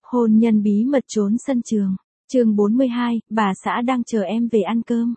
Hôn nhân bí mật trốn sân trường. Chương 42, bà xã đang chờ em về ăn cơm.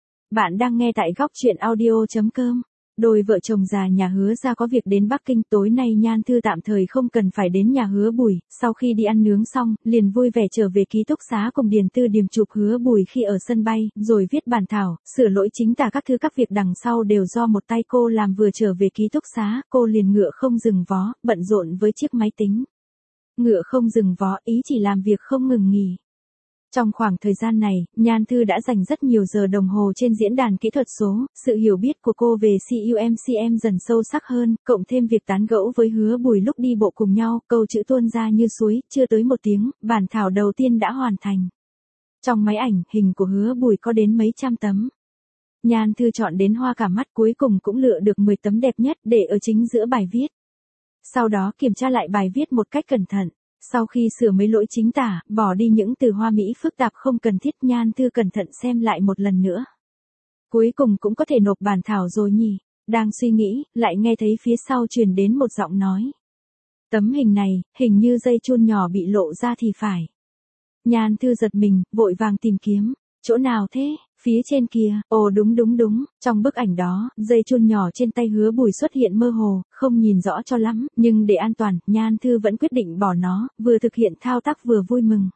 Bạn đang nghe tại góc truyện audio.com. Đôi vợ chồng già nhà Hứa ra có việc đến Bắc Kinh, tối nay Nhan Thư tạm thời không cần phải đến nhà Hứa Bùi, sau khi đi ăn nướng xong, liền vui vẻ trở về ký túc xá cùng Điền Tư Điềm chụp Hứa Bùi khi ở sân bay, rồi viết bản thảo, sửa lỗi chính tả các thứ, các việc đằng sau đều do một tay cô làm. Vừa trở về ký túc xá, cô liền ngựa không dừng vó, bận rộn với chiếc máy tính. Ngựa không dừng vó ý chỉ làm việc không ngừng nghỉ. Trong khoảng thời gian này, Nhan Thư đã dành rất nhiều giờ đồng hồ trên diễn đàn kỹ thuật số, sự hiểu biết của cô về CUMCM dần sâu sắc hơn, cộng thêm việc tán gẫu với Hứa Bùi lúc đi bộ cùng nhau, câu chữ tuôn ra như suối, chưa tới một tiếng, bản thảo đầu tiên đã hoàn thành. Trong máy ảnh, hình của Hứa Bùi có đến mấy trăm tấm. Nhan-Thư chọn đến hoa cả mắt, cuối cùng cũng lựa được 10 tấm đẹp nhất để ở chính giữa bài viết. Sau đó kiểm tra lại bài viết một cách cẩn thận. Sau khi sửa mấy lỗi chính tả, bỏ đi những từ hoa mỹ phức tạp không cần thiết, Nhan-Thư cẩn thận xem lại một lần nữa. Cuối cùng cũng có thể nộp bản thảo rồi nhỉ. Đang suy nghĩ, lại nghe thấy phía sau truyền đến một giọng nói. Tấm hình này, hình như dây chun nhỏ bị lộ ra thì phải. Nhan-Thư giật mình, vội vàng tìm kiếm. Chỗ nào thế? Phía trên kia. Ồ đúng, trong bức ảnh đó, dây chun nhỏ trên tay Hứa Bùi xuất hiện mơ hồ, không nhìn rõ cho lắm, nhưng để an toàn, Nhan-Thư vẫn quyết định bỏ nó, vừa thực hiện thao tác vừa vui mừng.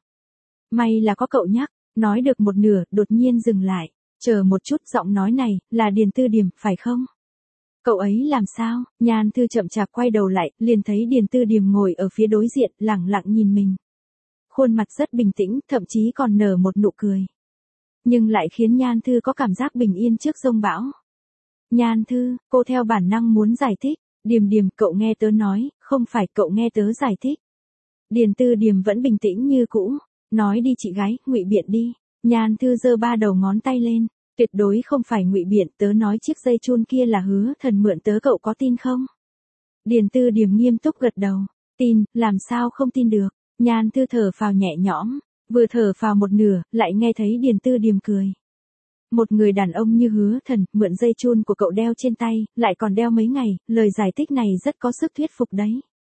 May là có cậu nhắc, nói được một nửa, đột nhiên dừng lại. Chờ một chút, giọng nói này, là Điền Tư Điềm, phải không? Cậu ấy làm sao? Nhan-Thư chậm chạp quay đầu lại, liền thấy Điền Tư Điềm ngồi ở phía đối diện, lẳng lặng nhìn mình. Khuôn mặt rất bình tĩnh, thậm chí còn nở một nụ cười. Nhưng lại khiến Nhan-Thư có cảm giác bình yên trước giông bão. Nhan-Thư, cô theo bản năng muốn giải thích. Điềm, cậu nghe tớ nói, không phải, cậu nghe tớ giải thích. Điền Tư Điềm vẫn bình tĩnh như cũ. Nói đi chị gái, ngụy biện đi. Nhan-Thư giơ ba đầu ngón tay lên. Tuyệt đối không phải ngụy biện, tớ nói chiếc dây chun kia là Hứa Thần mượn tớ, cậu có tin không? Điền Tư Điềm nghiêm túc gật đầu. Tin, làm sao không tin được. Nhan-Thư thở phào nhẹ nhõm. Vừa thở phào một nửa, lại nghe thấy Điền Tư Điềm cười. Một người đàn ông như Hứa Thần, mượn dây chun của cậu đeo trên tay, lại còn đeo mấy ngày, lời giải thích này rất có sức thuyết phục đấy.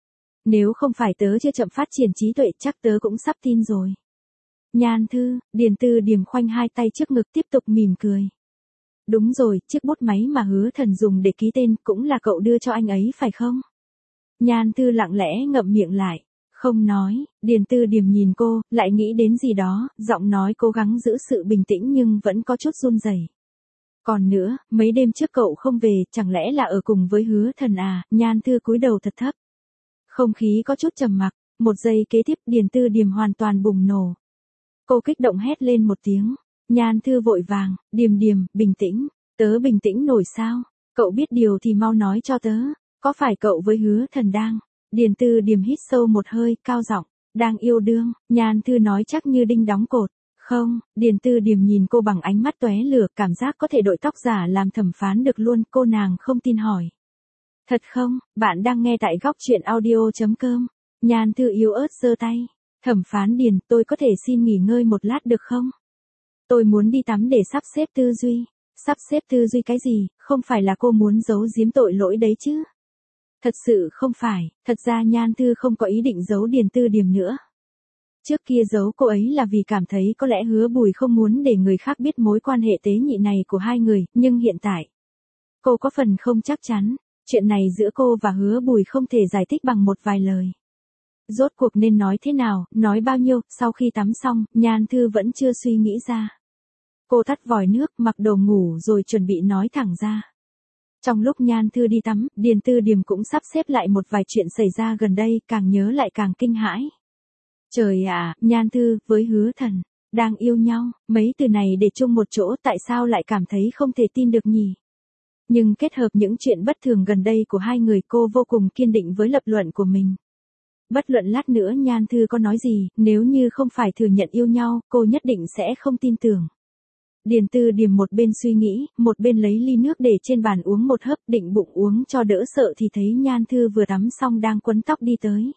Nếu không phải tớ chưa chậm phát triển trí tuệ, chắc tớ cũng sắp tin rồi. Nhan-Thư, Điền Tư Điềm khoanh hai tay trước ngực tiếp tục mỉm cười. Đúng rồi, chiếc bút máy mà Hứa Thần dùng để ký tên, cũng là cậu đưa cho anh ấy phải không? Nhan-Thư lặng lẽ ngậm miệng lại. Không nói. Điền Tư Điềm nhìn cô, lại nghĩ đến gì đó, giọng nói cố gắng giữ sự bình tĩnh nhưng vẫn có chút run rẩy. Còn nữa, mấy đêm trước cậu không về, chẳng lẽ là ở cùng với Hứa Thần à? Nhan-Thư cúi đầu thật thấp. Không khí có chút trầm mặc, một giây kế tiếp Điền Tư Điềm hoàn toàn bùng nổ. Cô kích động hét lên một tiếng. Nhan-Thư vội vàng, Điềm, bình tĩnh. Tớ bình tĩnh nổi sao? Cậu biết điều thì mau nói cho tớ. Có phải cậu với Hứa Thần đang... Điền Tư Điềm hít sâu một hơi, cao giọng, đang yêu đương. Nhan-Thư nói chắc như đinh đóng cột. Không, Điền Tư Điềm nhìn cô bằng ánh mắt tóe lửa, cảm giác có thể đội tóc giả làm thẩm phán được luôn, cô nàng không tin hỏi. Thật không? Bạn đang nghe tại góc truyện audio.com. Nhan-Thư yếu ớt giơ tay. Thẩm phán Điền, tôi có thể xin nghỉ ngơi một lát được không? Tôi muốn đi tắm để sắp xếp tư duy. Sắp xếp tư duy cái gì, không phải là cô muốn giấu giếm tội lỗi đấy chứ? Thật sự không phải, thật ra Nhan-Thư không có ý định giấu Điền Tư Điềm nữa. Trước kia giấu cô ấy là vì cảm thấy có lẽ Hứa Bùi không muốn để người khác biết mối quan hệ tế nhị này của hai người, nhưng hiện tại, cô có phần không chắc chắn, chuyện này giữa cô và Hứa Bùi không thể giải thích bằng một vài lời. Rốt cuộc nên nói thế nào, nói bao nhiêu, sau khi tắm xong, Nhan-Thư vẫn chưa suy nghĩ ra. Cô tắt vòi nước, mặc đồ ngủ rồi chuẩn bị nói thẳng ra. Trong lúc Nhan-Thư đi tắm, Điền Tư Điềm cũng sắp xếp lại một vài chuyện xảy ra gần đây, càng nhớ lại càng kinh hãi. Trời ạ, Nhan-Thư với Hứa Thần đang yêu nhau, mấy từ này để chung một chỗ, tại sao lại cảm thấy không thể tin được nhỉ? Nhưng kết hợp những chuyện bất thường gần đây của hai người, cô vô cùng kiên định với lập luận của mình. Bất luận lát nữa Nhan-Thư có nói gì, nếu như không phải thừa nhận yêu nhau, cô nhất định sẽ không tin tưởng. Điền Tư Điềm một bên suy nghĩ, một bên lấy ly nước để trên bàn uống một hớp, định bụng uống cho đỡ sợ thì thấy Nhan-Thư vừa tắm xong đang quấn tóc đi tới.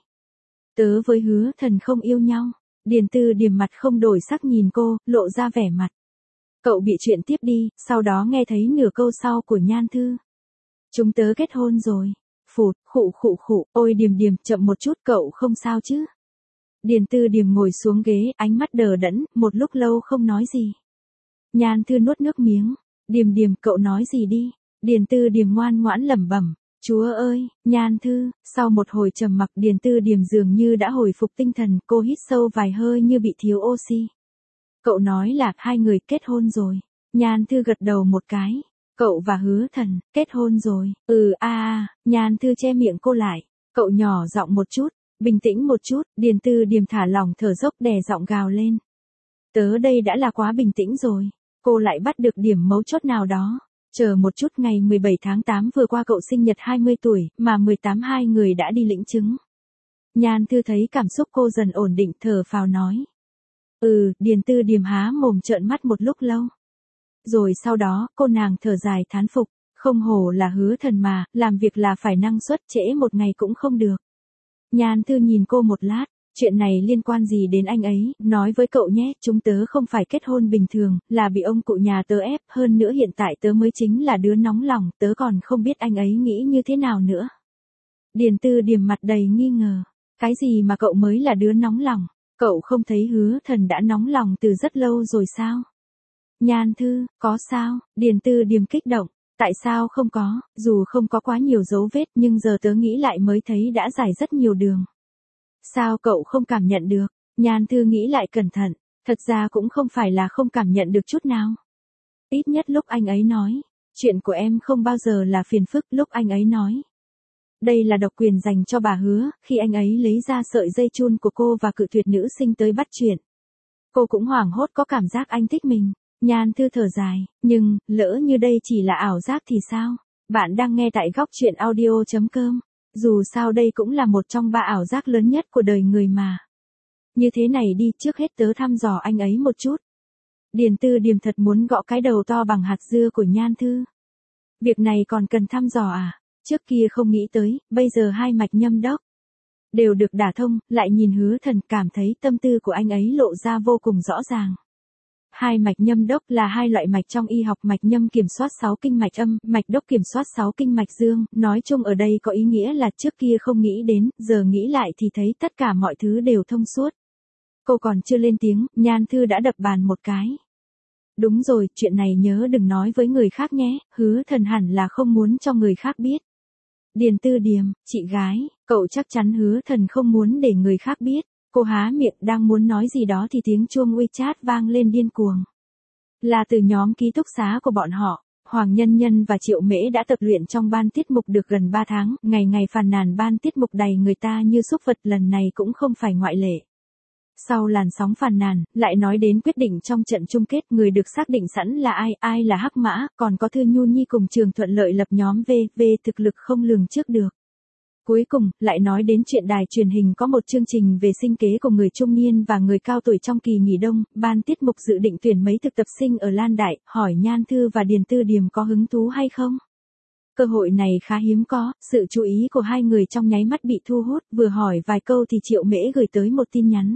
Tớ với Hứa Thần không yêu nhau. Điền Tư Điềm mặt không đổi sắc nhìn cô, lộ ra vẻ mặt. Cậu bị chuyện tiếp đi, sau đó nghe thấy nửa câu sau của Nhan-Thư. Chúng tớ kết hôn rồi. Phụt, khụ, ôi Điềm, chậm một chút, cậu không sao chứ? Điền Tư Điềm ngồi xuống ghế, ánh mắt đờ đẫn, một lúc lâu không nói gì. Nhan Thư nuốt nước miếng. Điềm Điềm, cậu nói gì đi. Điền Tư Điềm ngoan ngoãn lẩm bẩm. Chúa ơi, Nhan Thư, sau một hồi trầm mặc Điền Tư Điềm dường như đã hồi phục tinh thần, cô hít sâu vài hơi như bị thiếu oxy. Cậu nói là hai người kết hôn rồi. Nhan Thư gật đầu một cái. Cậu và Hứa Thần, kết hôn rồi. Nhan Thư che miệng cô lại. Cậu nhỏ giọng một chút, bình tĩnh một chút, Điền Tư Điềm thả lỏng thở dốc đè giọng gào lên. Tớ đây đã là quá bình tĩnh rồi. Cô lại bắt được điểm mấu chốt nào đó. Chờ một chút, ngày 17 tháng 8 vừa qua cậu sinh nhật 20 tuổi, mà 18 hai người đã đi lĩnh chứng. Nhan Thư thấy cảm xúc cô dần ổn định, thở phào nói. Điền Tư Điềm há mồm trợn mắt một lúc lâu. Rồi sau đó, cô nàng thở dài thán phục, không hổ là Hứa Thần mà, làm việc là phải năng suất, trễ một ngày cũng không được. Nhan Thư nhìn cô một lát, chuyện này liên quan gì đến anh ấy, nói với cậu nhé, chúng tớ không phải kết hôn bình thường, là bị ông cụ nhà tớ ép, hơn nữa hiện tại tớ mới chính là đứa nóng lòng, tớ còn không biết anh ấy nghĩ như thế nào nữa. Điền Tư Điềm mặt đầy nghi ngờ, cái gì mà cậu mới là đứa nóng lòng, cậu không thấy Hứa Thần đã nóng lòng từ rất lâu rồi sao? Nhan Thư, có sao? Điền Tư Điềm kích động, tại sao không có, dù không có quá nhiều dấu vết nhưng giờ tớ nghĩ lại mới thấy đã giải rất nhiều đường. Sao cậu không cảm nhận được? Nhan Thư nghĩ lại cẩn thận, thật ra cũng không phải là không cảm nhận được chút nào. Ít nhất lúc anh ấy nói, chuyện của em không bao giờ là phiền phức, lúc anh ấy nói. Đây là độc quyền dành cho bà Hứa, khi anh ấy lấy ra sợi dây chun của cô và cự tuyệt nữ sinh tới bắt chuyện. Cô cũng hoảng hốt có cảm giác anh thích mình. Nhan Thư thở dài, nhưng, lỡ như đây chỉ là ảo giác thì sao? Bạn đang nghe tại góc truyện audio.com. Dù sao đây cũng là một trong 3 ảo giác lớn nhất của đời người mà. Như thế này đi, trước hết tớ thăm dò anh ấy một chút. Điền Tư Điềm thật muốn gõ cái đầu to bằng hạt dưa của Nhan Thư. Việc này còn cần thăm dò à? Trước kia không nghĩ tới, bây giờ hai mạch nhâm đốc đều được đả thông, lại nhìn Hứa Thần cảm thấy tâm tư của anh ấy lộ ra vô cùng rõ ràng. Hai mạch nhâm đốc là hai loại mạch trong y học, mạch nhâm kiểm soát 6 kinh mạch âm, mạch đốc kiểm soát 6 kinh mạch dương, nói chung ở đây có ý nghĩa là trước kia không nghĩ đến, giờ nghĩ lại thì thấy tất cả mọi thứ đều thông suốt. Cô còn chưa lên tiếng, Nhan Thư đã đập bàn một cái. Đúng rồi, chuyện này nhớ đừng nói với người khác nhé, Hứa Thần hẳn là không muốn cho người khác biết. Điền Tư Điềm, chị gái, cậu chắc chắn Hứa Thần không muốn để người khác biết. Cô há miệng đang muốn nói gì đó thì tiếng chuông WeChat vang lên điên cuồng. Là từ nhóm ký túc xá của bọn họ, Hoàng Nhân Nhân và Triệu Mễ đã tập luyện trong ban tiết mục được gần 3 tháng, ngày ngày phàn nàn ban tiết mục đầy người ta như súc vật, lần này cũng không phải ngoại lệ. Sau làn sóng phàn nàn, lại nói đến quyết định trong trận chung kết, người được xác định sẵn là ai là Hắc Mã, còn có Thư Nhu Nhi cùng Trường Thuận Lợi lập nhóm V, thực lực không lường trước được. Cuối cùng, lại nói đến chuyện đài truyền hình có một chương trình về sinh kế của người trung niên và người cao tuổi trong kỳ nghỉ đông, ban tiết mục dự định tuyển mấy thực tập sinh ở Lan Đại, hỏi Nhan Thư và Điền Tư Điềm có hứng thú hay không. Cơ hội này khá hiếm có, sự chú ý của hai người trong nháy mắt bị thu hút, vừa hỏi vài câu thì Triệu Mễ gửi tới một tin nhắn.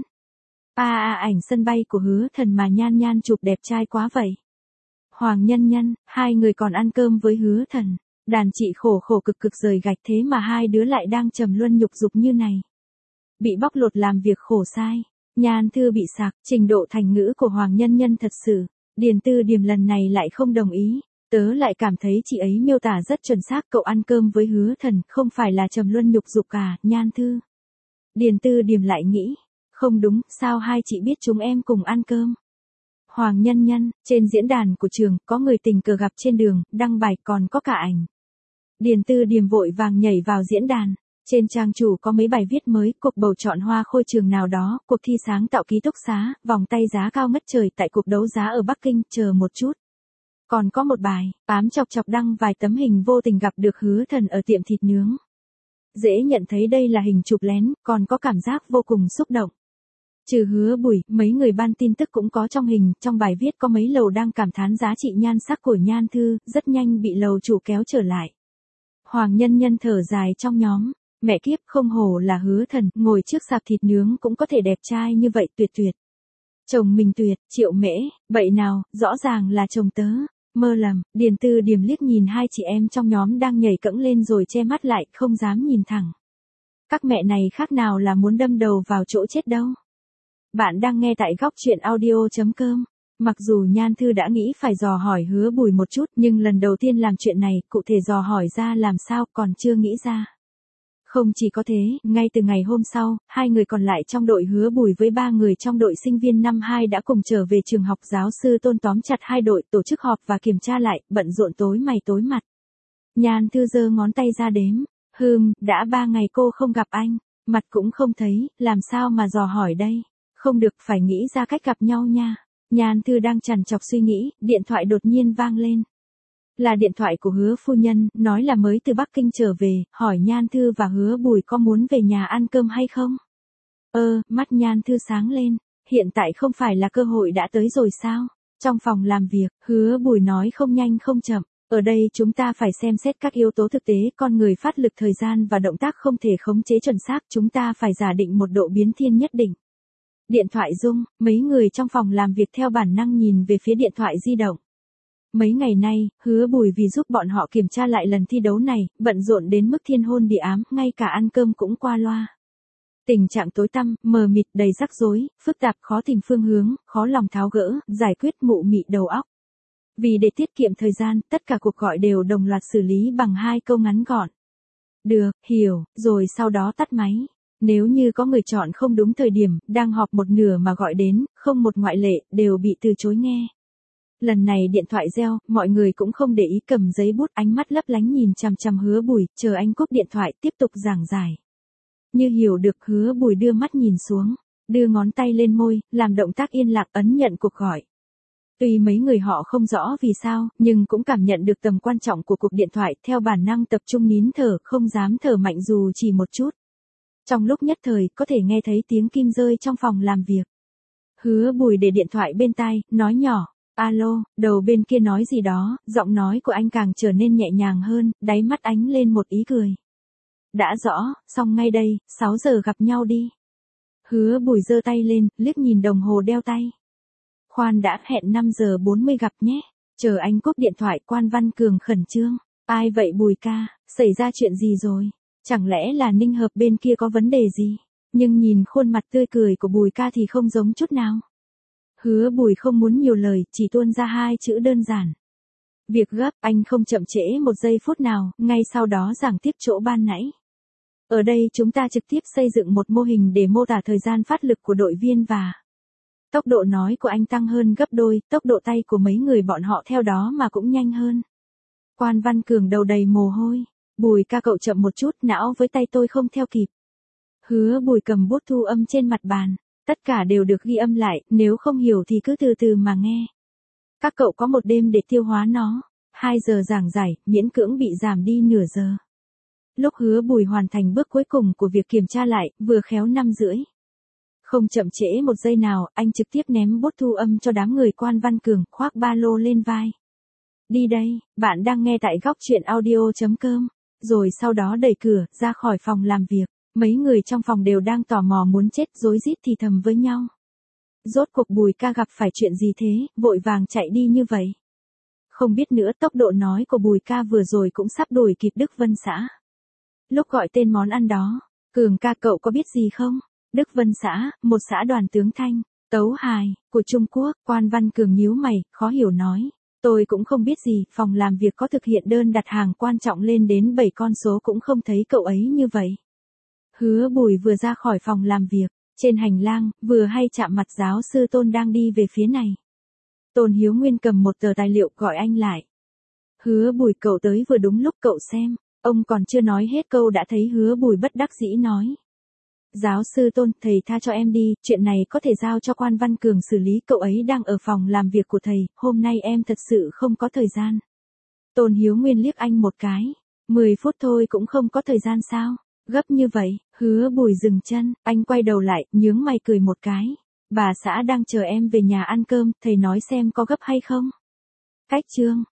Ảnh sân bay của Hứa Thần mà Nhan chụp đẹp trai quá vậy. Hoàng Nhân Nhân, hai người còn ăn cơm với Hứa Thần. Đàn chị khổ cực rời gạch, thế mà hai đứa lại đang trầm luân nhục dục như này. Bị bóc lột làm việc khổ sai. Nhan Thư bị sạc, trình độ thành ngữ của Hoàng Nhân Nhân thật sự. Điền Tư Điềm lần này lại không đồng ý. Tớ lại cảm thấy chị ấy miêu tả rất chuẩn xác, cậu ăn cơm với Hứa Thần, không phải là trầm luân nhục dục à, Nhan Thư. Điền Tư Điềm lại nghĩ, không đúng, sao hai chị biết chúng em cùng ăn cơm. Hoàng Nhân Nhân, trên diễn đàn của trường, có người tình cờ gặp trên đường, đăng bài còn có cả ảnh. Điền Tư Điềm vội vàng nhảy vào diễn đàn. Trên trang chủ có mấy bài viết mới, cuộc bầu chọn hoa khôi trường nào đó, cuộc thi sáng tạo ký túc xá, vòng tay giá cao ngất trời tại cuộc đấu giá ở Bắc Kinh, chờ một chút. Còn có một bài, Tám chọc đăng vài tấm hình vô tình gặp được Hứa Thần ở tiệm thịt nướng. Dễ nhận thấy đây là hình chụp lén, còn có cảm giác vô cùng xúc động. Trừ Hứa Bùi, mấy người ban tin tức cũng có trong hình, trong bài viết có mấy lầu đang cảm thán giá trị nhan sắc của Nhan Thư, rất nhanh bị lầu chủ kéo trở lại. Hoàng Nhân Nhân thở dài trong nhóm, mẹ kiếp, không hổ là Hứa Thần, ngồi trước sạp thịt nướng cũng có thể đẹp trai như vậy, tuyệt. Chồng mình tuyệt, Triệu Mễ, vậy nào, rõ ràng là chồng tớ, mơ lầm. Điền Tư Điềm liếc nhìn hai chị em trong nhóm đang nhảy cẫng lên rồi che mắt lại, không dám nhìn thẳng. Các mẹ này khác nào là muốn đâm đầu vào chỗ chết đâu. Bạn đang nghe tại góc chuyện audio.com. Mặc dù Nhan Thư đã nghĩ phải dò hỏi Hứa Bùi một chút, nhưng lần đầu tiên làm chuyện này, cụ thể dò hỏi ra làm sao còn chưa nghĩ ra. Không chỉ có thế, ngay từ ngày hôm sau, 2 người còn lại trong đội Hứa Bùi với 3 người trong đội sinh viên năm 2 đã cùng trở về trường học. Giáo sư Tôn tóm chặt 2 đội, tổ chức họp và kiểm tra lại, bận rộn tối mày tối mặt. Nhan Thư giơ ngón tay ra đếm. Đã 3 ngày cô không gặp anh, mặt cũng không thấy, làm sao mà dò hỏi đây? Không được, phải nghĩ ra cách gặp nhau nha. Nhan Thư đang trằn trọc suy nghĩ, điện thoại đột nhiên vang lên. Là điện thoại của Hứa phu nhân, nói là mới từ Bắc Kinh trở về, hỏi Nhan Thư và Hứa Bùi có muốn về nhà ăn cơm hay không? Mắt Nhan Thư sáng lên, hiện tại không phải là cơ hội đã tới rồi sao? Trong phòng làm việc, Hứa Bùi nói không nhanh không chậm. Ở đây chúng ta phải xem xét các yếu tố thực tế, con người, phát lực, thời gian và động tác không thể khống chế chuẩn xác, chúng ta phải giả định một độ biến thiên nhất định. Điện thoại rung, mấy người trong phòng làm việc theo bản năng nhìn về phía điện thoại di động. Mấy ngày nay, Hứa Bùi vì giúp bọn họ kiểm tra lại lần thi đấu này, bận rộn đến mức thiên hôn địa ám, ngay cả ăn cơm cũng qua loa. Tình trạng tối tăm, mờ mịt, đầy rắc rối, phức tạp, khó tìm phương hướng, khó lòng tháo gỡ, giải quyết, mụ mị đầu óc. Vì để tiết kiệm thời gian, tất cả cuộc gọi đều đồng loạt xử lý bằng 2 câu ngắn gọn. Được, hiểu, rồi sau đó tắt máy. Nếu như có người chọn không đúng thời điểm, đang họp một nửa mà gọi đến, không một ngoại lệ, đều bị từ chối nghe. Lần này điện thoại reo, mọi người cũng không để ý, cầm giấy bút, ánh mắt lấp lánh nhìn chằm chằm Hứa Bùi, chờ anh cúp điện thoại, tiếp tục giảng giải. Như hiểu được, Hứa Bùi đưa mắt nhìn xuống, đưa ngón tay lên môi, làm động tác yên lặng ấn nhận cuộc gọi. Tuy mấy người họ không rõ vì sao, nhưng cũng cảm nhận được tầm quan trọng của cuộc điện thoại, theo bản năng tập trung nín thở, không dám thở mạnh dù chỉ một chút. Trong lúc nhất thời, có thể nghe thấy tiếng kim rơi trong phòng làm việc. Hứa Bùi để điện thoại bên tai, nói nhỏ, alo, đầu bên kia nói gì đó, giọng nói của anh càng trở nên nhẹ nhàng hơn, đáy mắt ánh lên một ý cười. Đã rõ, xong ngay đây, 6 giờ gặp nhau đi. Hứa Bùi giơ tay lên, liếc nhìn đồng hồ đeo tay. Khoan đã, hẹn 5 giờ 40 gặp nhé. Chờ anh cúp điện thoại, Quan Văn Cường khẩn trương. Ai vậy Bùi ca, xảy ra chuyện gì rồi? Chẳng lẽ là Ninh Hợp bên kia có vấn đề gì? Nhưng nhìn khuôn mặt tươi cười của Bùi ca thì không giống chút nào. Hứa Bùi không muốn nhiều lời, chỉ tuôn ra 2 chữ đơn giản. Việc gấp, anh không chậm trễ một giây phút nào, ngay sau đó giảng tiếp chỗ ban nãy. Ở đây chúng ta trực tiếp xây dựng một mô hình để mô tả thời gian phát lực của đội viên và tốc độ nói của anh tăng hơn gấp đôi, tốc độ tay của mấy người bọn họ theo đó mà cũng nhanh hơn. Quan Văn Cường đầu đầy mồ hôi. Bùi ca cậu chậm một chút, não với tay tôi không theo kịp. Hứa Bùi cầm bút thu âm trên mặt bàn. Tất cả đều được ghi âm lại, nếu không hiểu thì cứ từ từ mà nghe. Các cậu có một đêm để tiêu hóa nó. 2 giờ giảng giải, miễn cưỡng bị giảm đi nửa giờ. Lúc Hứa Bùi hoàn thành bước cuối cùng của việc kiểm tra lại, vừa khéo 5:30. Không chậm trễ một giây nào, anh trực tiếp ném bút thu âm cho đám người Quan Văn Cường, khoác ba lô lên vai. Đi đây, bạn đang nghe tại góc chuyện audio.com. Rồi sau đó đẩy cửa, ra khỏi phòng làm việc. Mấy người trong phòng đều đang tò mò muốn chết, rối rít thì thầm với nhau. Rốt cuộc Bùi ca gặp phải chuyện gì thế, vội vàng chạy đi như vậy. Không biết nữa, tốc độ nói của Bùi ca vừa rồi cũng sắp đuổi kịp Đức Vân xã. Lúc gọi tên món ăn đó, Cường ca cậu có biết gì không? Đức Vân xã, một xã đoàn tướng Thanh, tấu hài, của Trung Quốc. Quan Văn Cường nhíu mày, khó hiểu nói. Tôi cũng không biết gì, phòng làm việc có thực hiện đơn đặt hàng quan trọng lên đến 7 con số cũng không thấy cậu ấy như vậy. Hứa Bùi vừa ra khỏi phòng làm việc, trên hành lang, vừa hay chạm mặt giáo sư Tôn đang đi về phía này. Tôn Hiếu Nguyên cầm một tờ tài liệu gọi anh lại. Hứa Bùi cậu tới vừa đúng lúc, cậu xem. Ông còn chưa nói hết câu đã thấy Hứa Bùi bất đắc dĩ nói. Giáo sư Tôn, thầy tha cho em đi, chuyện này có thể giao cho Quan Văn Cường xử lý, cậu ấy đang ở phòng làm việc của thầy, hôm nay em thật sự không có thời gian. Tôn Hiếu Nguyên liếc anh một cái. 10 phút thôi cũng không có thời gian sao? Gấp như vậy, Hứa Bùi dừng chân, anh quay đầu lại, nhướng mày cười một cái. Bà xã đang chờ em về nhà ăn cơm, thầy nói xem có gấp hay không? Cách chương.